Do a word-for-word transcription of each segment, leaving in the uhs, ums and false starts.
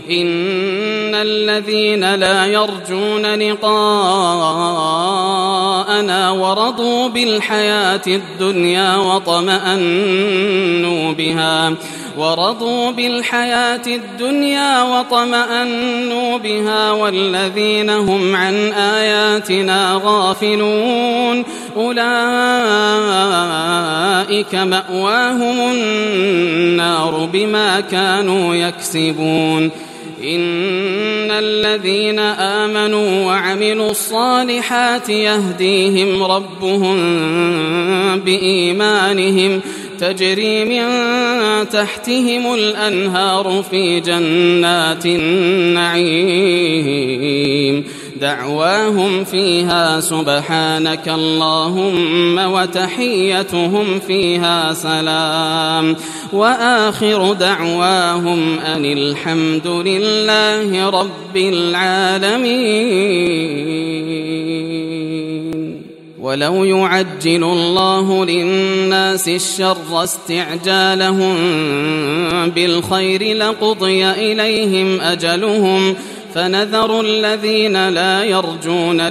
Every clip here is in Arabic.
إن الذين لا يرجون لقاءنا ورضوا بالحياة الدنيا وطمأنوا بها ورضوا بالحياة الدنيا وطمأنوا بها والذين هم عن آياتنا غافلون أولئك مأواهم النار بما كانوا يكسبون إن الذين آمنوا وعملوا الصالحات يهديهم ربهم بإيمانهم تجري من تحتهم الأنهار في جنات النعيم دعواهم فيها سبحانك اللهم وتحيتهم فيها سلام وآخر دعواهم أن الحمد لله رب العالمين. ولو يعجل الله للناس الشر استعجالهم بالخير لقضي إليهم أجلهم فنذر الذين لا يرجون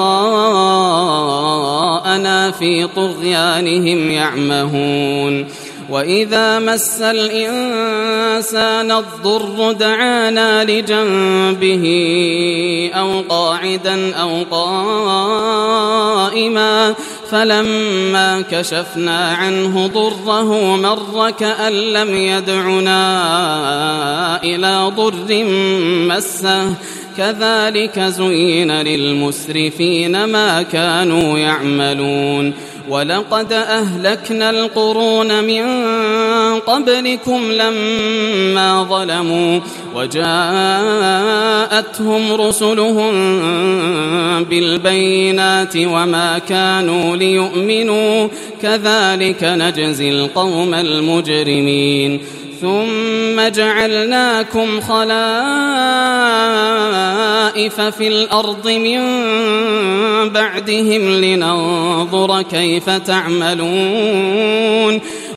لقاءنا في طغيانهم يعمهون وإذا مس الإنسان الضر دعانا لجنبه أو قاعدا أو قائما فلما كشفنا عنه ضره مر كأن لم يدعنا إلى ضر مسه كذلك زين للمسرفين ما كانوا يعملون ولقد أهلكنا القرون من قبلكم لما ظلموا وجاءتهم رسلهم بالبينات وما كانوا ليؤمنوا كذلك نجزي القوم المجرمين ثم جعلناكم خلائف في الأرض من بعدهم لننظر كيف تعملون